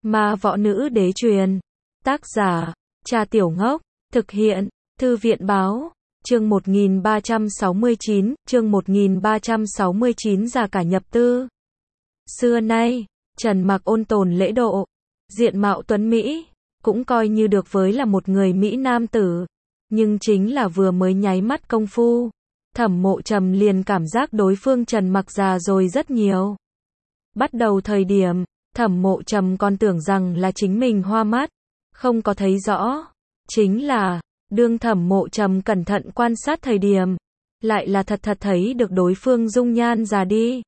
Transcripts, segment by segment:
Ma võ nữ đế truyền. Tác giả, Cha Tiểu Ngốc. Thực hiện, Thư viện báo. Chương 1369, chương 1369 Già cả nhập tư. Xưa nay, Trần Mặc ôn tồn lễ độ, diện mạo tuấn Mỹ, cũng coi như được với là một người Mỹ nam tử. Nhưng chính là vừa mới nháy mắt công phu, Thẩm Mộ Trầm liền cảm giác đối phương Trần Mặc già rồi rất nhiều. Bắt đầu thời điểm, Thẩm Mộ Trầm còn tưởng rằng là chính mình hoa mắt, không có thấy rõ. Chính là, đương Thẩm Mộ Trầm cẩn thận quan sát thời điểm, lại là thật thấy được đối phương dung nhan già đi.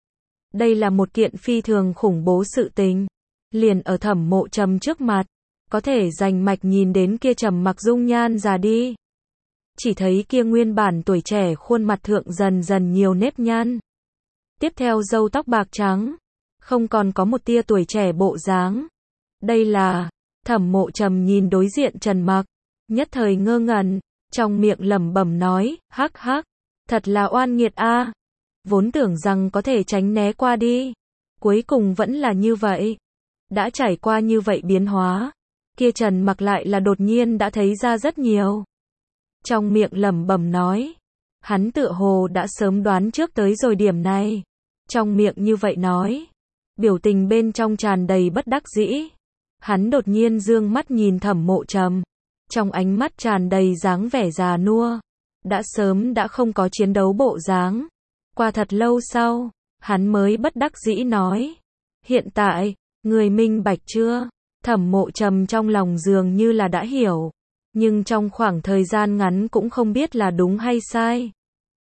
Đây là một kiện phi thường khủng bố sự tình. Liền ở Thẩm Mộ Trầm trước mặt, có thể rành mạch nhìn đến kia Trầm Mặc dung nhan già đi. Chỉ thấy kia nguyên bản tuổi trẻ khuôn mặt thượng dần dần nhiều nếp nhăn. Tiếp theo râu tóc bạc trắng, không còn có một tia tuổi trẻ bộ dáng. Đây là, Thẩm Mộ Trầm nhìn đối diện Trần Mặc, nhất thời ngơ ngẩn, trong miệng lẩm bẩm nói, hắc hắc, thật là oan nghiệt a. Vốn tưởng rằng có thể tránh né qua đi, cuối cùng vẫn là như vậy. Đã trải qua như vậy biến hóa, kia Trần Mặc lại là đột nhiên đã thấy ra rất nhiều. Trong miệng lẩm bẩm nói, hắn tựa hồ đã sớm đoán trước tới rồi điểm này. Trong miệng như vậy nói, biểu tình bên trong tràn đầy bất đắc dĩ. Hắn đột nhiên dương mắt nhìn Thẩm Mộ Trầm, trong ánh mắt tràn đầy dáng vẻ già nua, đã sớm đã không có chiến đấu bộ dáng. Qua thật lâu sau, hắn mới bất đắc dĩ nói, hiện tại, người minh bạch chưa? Thẩm Mộ Trầm trong lòng dường như là đã hiểu, nhưng trong khoảng thời gian ngắn cũng không biết là đúng hay sai.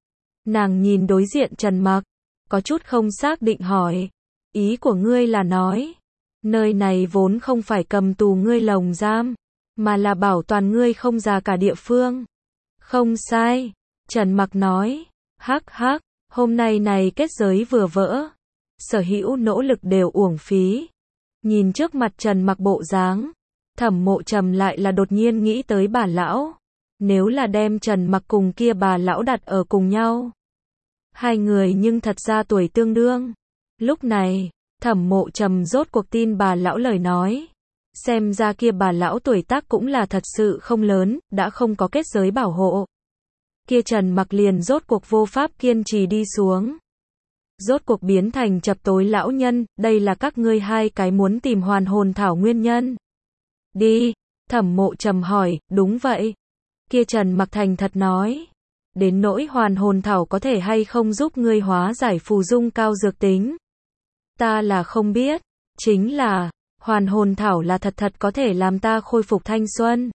Nàng nhìn đối diện Trần Mặc, có chút không xác định hỏi, ý của ngươi là nói, nơi này vốn không phải cầm tù ngươi lồng giam, mà là bảo toàn ngươi không già cả địa phương. Không sai, Trần Mặc nói, hắc hắc, hôm nay này kết giới vừa vỡ, sở hữu nỗ lực đều uổng phí. Nhìn trước mặt Trần Mặc bộ dáng, Thẩm Mộ Trầm lại là đột nhiên nghĩ tới bà lão. Nếu là đem Trần Mặc cùng kia bà lão đặt ở cùng nhau, hai người nhưng thật ra tuổi tương đương. Lúc này, Thẩm Mộ Trầm rốt cuộc tin bà lão lời nói. Xem ra kia bà lão tuổi tác cũng là thật sự không lớn, đã không có kết giới bảo hộ. Kia Trần Mặc liền rốt cuộc vô pháp kiên trì đi xuống. Rốt cuộc biến thành chập tối lão nhân, đây là các ngươi hai cái muốn tìm hoàn hồn thảo nguyên nhân. Đi, Thẩm Mộ Trầm hỏi, đúng vậy. Kia Trần Mặc thành thật nói, đến nỗi hoàn hồn thảo có thể hay không giúp ngươi hóa giải phù dung cao dược tính, ta là không biết, chính là, hoàn hồn thảo là thật có thể làm ta khôi phục thanh xuân.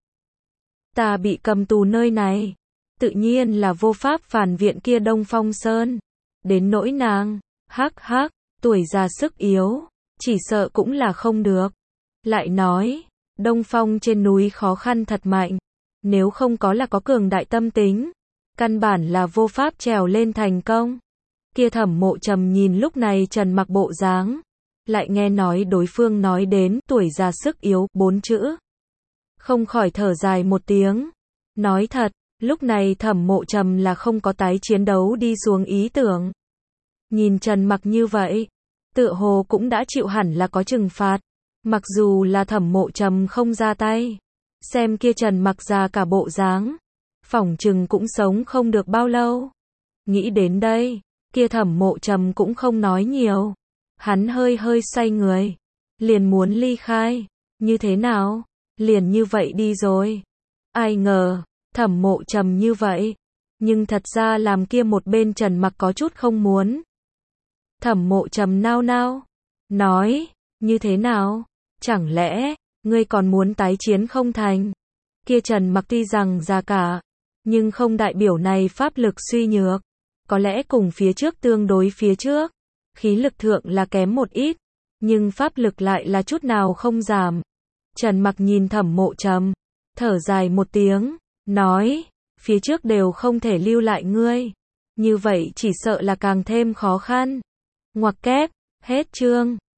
Ta bị cầm tù nơi này, tự nhiên là vô pháp phản viện kia Đông Phong Sơn. Đến nỗi nàng, hắc hắc, tuổi già sức yếu, chỉ sợ cũng là không được. Lại nói, Đông Phong trên núi khó khăn thật mạnh, nếu không có là có cường đại tâm tính, căn bản là vô pháp trèo lên thành công. Kia Thẩm Mộ Trầm nhìn lúc này Trần Mặc bộ dáng, lại nghe nói đối phương nói đến tuổi già sức yếu 4 chữ, không khỏi thở dài một tiếng. Nói thật, lúc này Thẩm Mộ Trầm là không có tái chiến đấu đi xuống ý tưởng. Nhìn Trần Mặc như vậy, tựa hồ cũng đã chịu hẳn là có trừng phạt. Mặc dù là Thẩm Mộ Trầm không ra tay, xem kia Trần Mặc già cả bộ dáng, phỏng chừng cũng sống không được bao lâu. Nghĩ đến đây, kia Thẩm Mộ Trầm cũng không nói nhiều. Hắn hơi xoay người, liền muốn ly khai. Như thế nào? Liền như vậy đi rồi. Ai ngờ, Thẩm Mộ Trầm như vậy, nhưng thật ra làm kia một bên Trần Mặc có chút không muốn. Thẩm Mộ Trầm nao nao, nói, như thế nào? Chẳng lẽ, ngươi còn muốn tái chiến không thành? Kia Trần Mặc tuy rằng già cả, nhưng không đại biểu này pháp lực suy nhược. Có lẽ cùng phía trước tương đối phía trước, khí lực thượng là kém một ít, nhưng pháp lực lại là chút nào không giảm. Trần Mặc nhìn Thẩm Mộ Trầm, thở dài một tiếng, nói, phía trước đều không thể lưu lại ngươi. Như vậy chỉ sợ là càng thêm khó khăn. Ngoặc kép, hết chương.